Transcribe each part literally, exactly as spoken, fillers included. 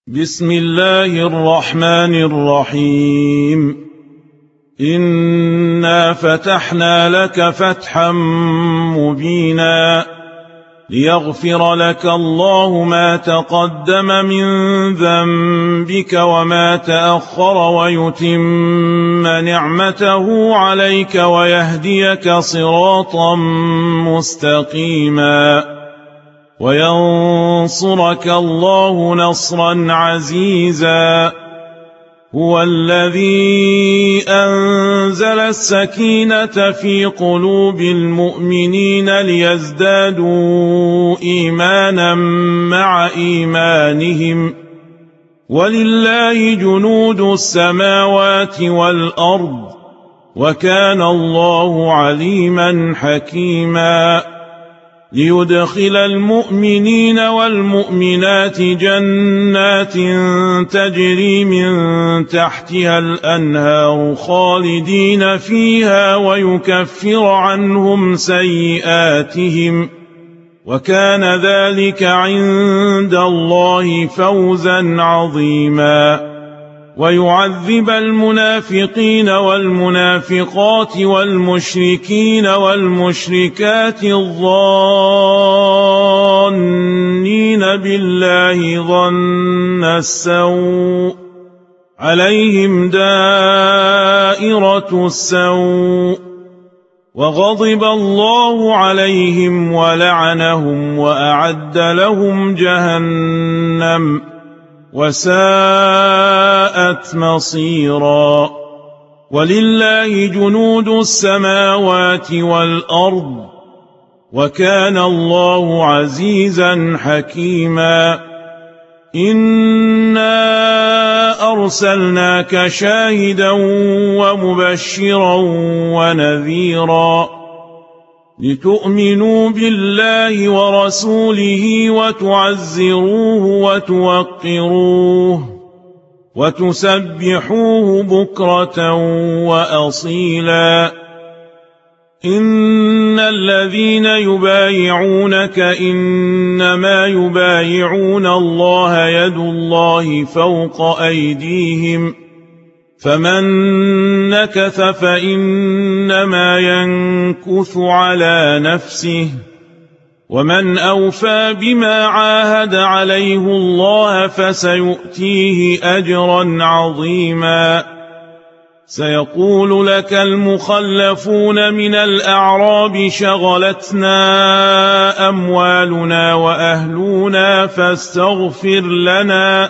بسم الله الرحمن الرحيم. إنا فتحنا لك فتحا مبينا ليغفر لك الله ما تقدم من ذنبك وما تأخر ويتم نعمته عليك ويهديك صراطا مستقيما وينصرك الله نصرا عزيزا. هو الذي أنزل السكينة في قلوب المؤمنين ليزدادوا إيمانا مع إيمانهم ولله جنود السماوات والأرض وكان الله عليما حكيما. ليدخل المؤمنين والمؤمنات جنات تجري من تحتها الأنهار خالدين فيها ويكفر عنهم سيئاتهم وكان ذلك عند الله فوزا عظيما. ويعذب المنافقين والمنافقات والمشركين والمشركات الظانين بالله ظن السوء عليهم دائرة السوء وغضب الله عليهم ولعنهم وأعد لهم جهنم وساءت مصيرا. ولله جنود السماوات والأرض وكان الله عزيزا حكيما. إنا أرسلناك شاهدا ومبشرا ونذيرا لتؤمنوا بالله ورسوله وتعزروه وتوقروه وتسبحوه بكرة وأصيلا. إن الذين يبايعونك إنما يبايعون الله يد الله فوق أيديهم فمن نكث فإنما ينكث على نفسه ومن أوفى بما عاهد عليه الله فسيؤتيه أجرا عظيما. سيقول لك المخلفون من الأعراب شغلتنا أموالنا وأهلنا فاستغفر لنا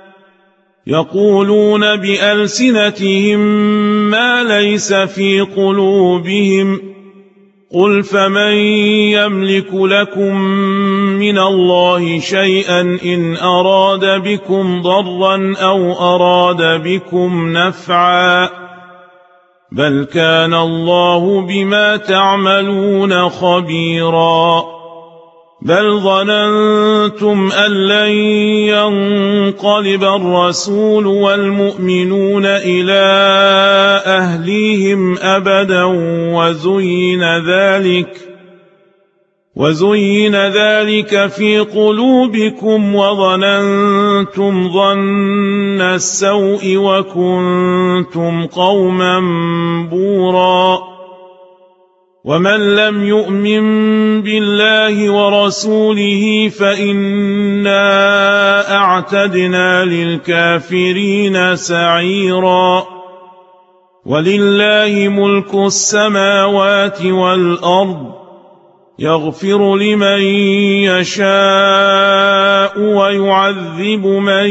يقولون بألسنتهم ما ليس في قلوبهم قل فمن يملك لكم من الله شيئا إن أراد بكم ضرا أو أراد بكم نفعا بل كان الله بما تعملون خبيرا. بل ظننتم أن لن ينقلب الرسول والمؤمنون إلى أهليهم أبدا وزين ذلك وزين ذلك في قلوبكم وظننتم ظن السوء وكنتم قوما بورا. ومن لم يؤمن بالله ورسوله فإنا أعتدنا للكافرين سعيرا. ولله ملك السماوات والأرض يغفر لمن يشاء ويعذب من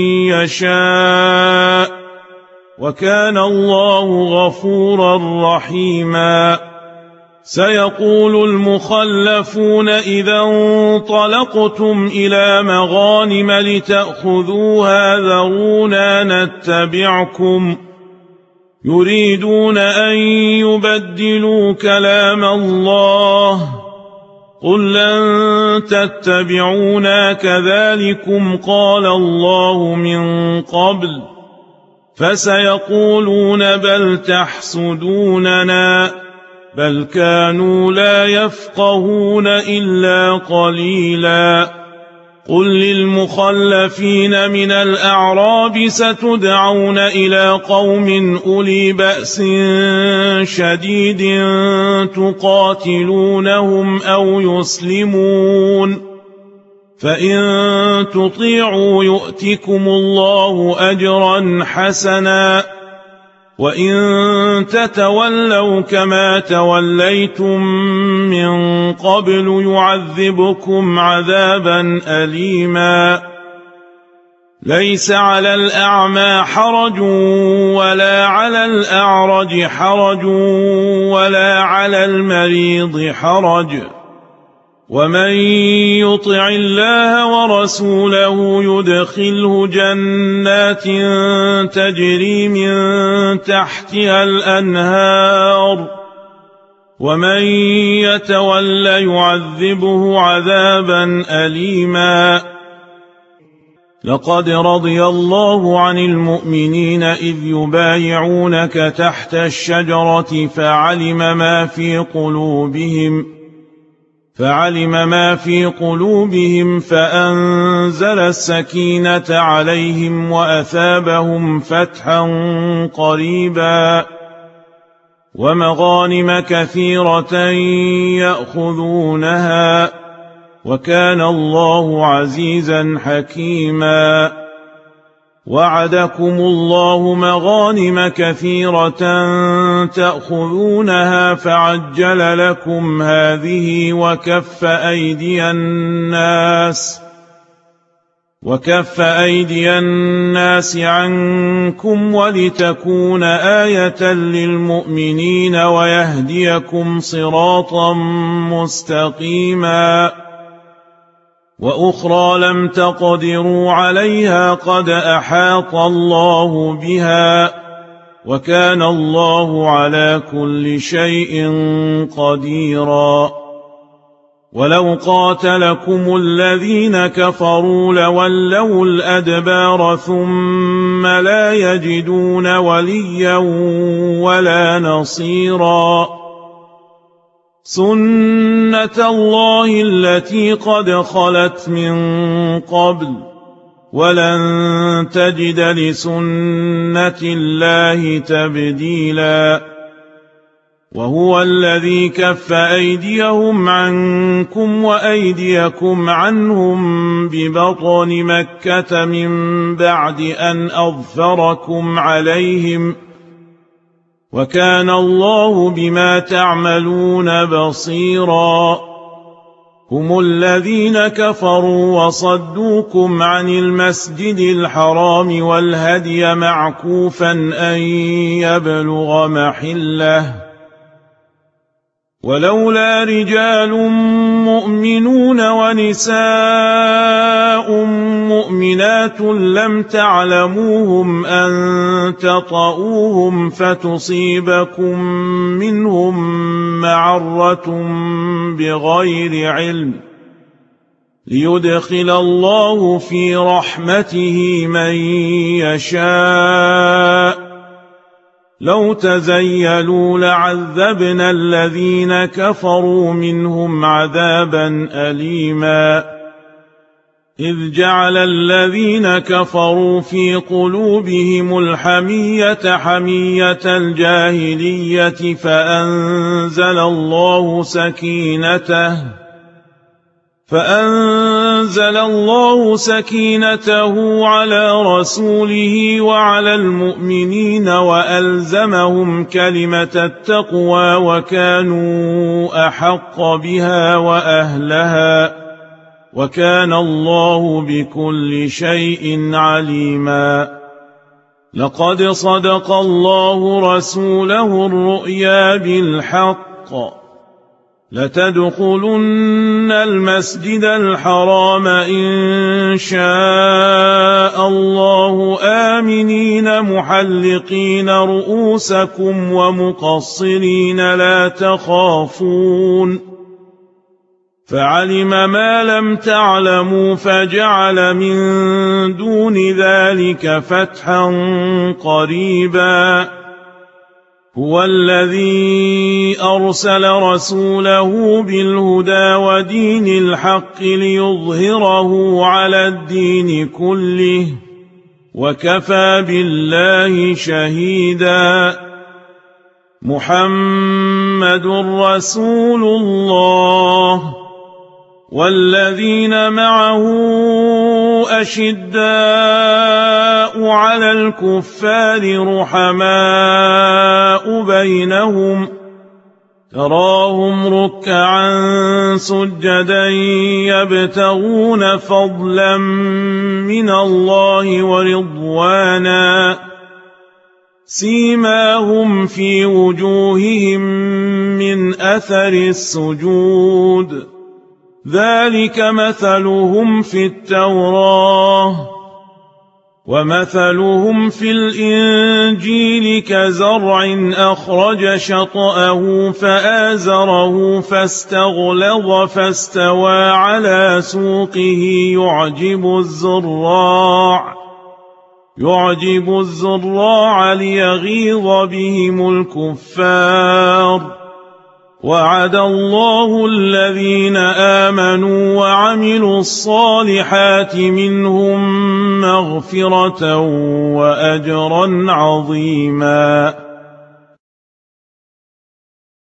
يشاء وكان الله غفورا رحيما. سيقول المخلفون إذا انطلقتم إلى مغانم لتأخذوها ذرونا نتبعكم يريدون أن يبدلوا كلام الله قل لن تتبعونا كذلكم قال الله من قبل فسيقولون بل تحسدوننا بل كانوا لا يفقهون إلا قليلا قل للمخلفين من الأعراب ستدعون إلى قوم أولي بأس شديد تقاتلونهم أو يسلمون فإن تطيعوا يؤتكم الله أجرا حسنا وإن تتولوا كما توليتم من قبل يعذبكم عذابا أليما ليس على الأعمى حرج ولا على الأعرج حرج ولا على المريض حرج ومن يطع الله ورسوله يدخله جنات تجري من تحتها الأنهار ومن يتول يعذبه عذابا أليما لقد رضي الله عن المؤمنين إذ يبايعونك تحت الشجرة فعلم ما في قلوبهم فعلم ما في قلوبهم فأنزل السكينة عليهم وأثابهم فتحا قريبا ومغانم كثيرة يأخذونها وكان الله عزيزا حكيما وعدكم الله مغانم كثيرة تأخذونها فعجل لكم هذه وكف أيدي الناس وكف أيدي الناس عنكم ولتكون آية للمؤمنين ويهديكم صراطا مستقيما وأخرى لم تقدروا عليها قد أحاط الله بها وكان الله على كل شيء قديرا ولو قاتلكم الذين كفروا لولوا الأدبار ثم لا يجدون وليا ولا نصيرا سنة الله التي قد خلت من قبل ولن تجد لسنة الله تبديلا وهو الذي كف أيديهم عنكم وأيديكم عنهم ببطن مكة من بعد أن أظفركم عليهم وكان الله بما تعملون بصيرا هم الذين كفروا وصدوكم عن المسجد الحرام والهدي معكوفا أن يبلغ محله ولولا رجال مؤمنون ونساء مؤمنات لم تعلموهم أن تطؤوهم فتصيبكم منهم معرة بغير علم ليدخل الله في رحمته من يشاء لو تزيلوا لعذبنا الذين كفروا منهم عذابا أليما إذ جعل الذين كفروا في قلوبهم الحمية حمية الجاهلية فأنزل الله سكينته فأنزل الله سكينته على رسوله وعلى المؤمنين وألزمهم كلمة التقوى وكانوا أحق بها وأهلها وكان الله بكل شيء عليما لقد صدق الله رسوله الرؤيا بالحق لتدخلن المسجد الحرام إن شاء الله آمنين محلقين رؤوسكم ومقصرين لا تخافون فعلم ما لم تعلموا فجعل من دون ذلك فتحا قريبا هو الذي أرسل رسوله بالهدى ودين الحق ليظهره على الدين كله وكفى بالله شهيدا محمد رسول الله والذين معه أشداء على الكفار رحماء بينهم تراهم ركعا سجدا يبتغون فضلا من الله ورضوانا سيماهم في وجوههم من أثر السجود ذلك مثلهم في التوراة ومثلهم في الإنجيل كزرع أخرج شطأه فآزره فاستغلظ فاستوى على سوقه يعجب الزراع يعجب الزراع ليغيظ بهم الكفار وعد الله الذين آمنوا وعملوا الصالحات منهم مغفرة وأجرا عظيما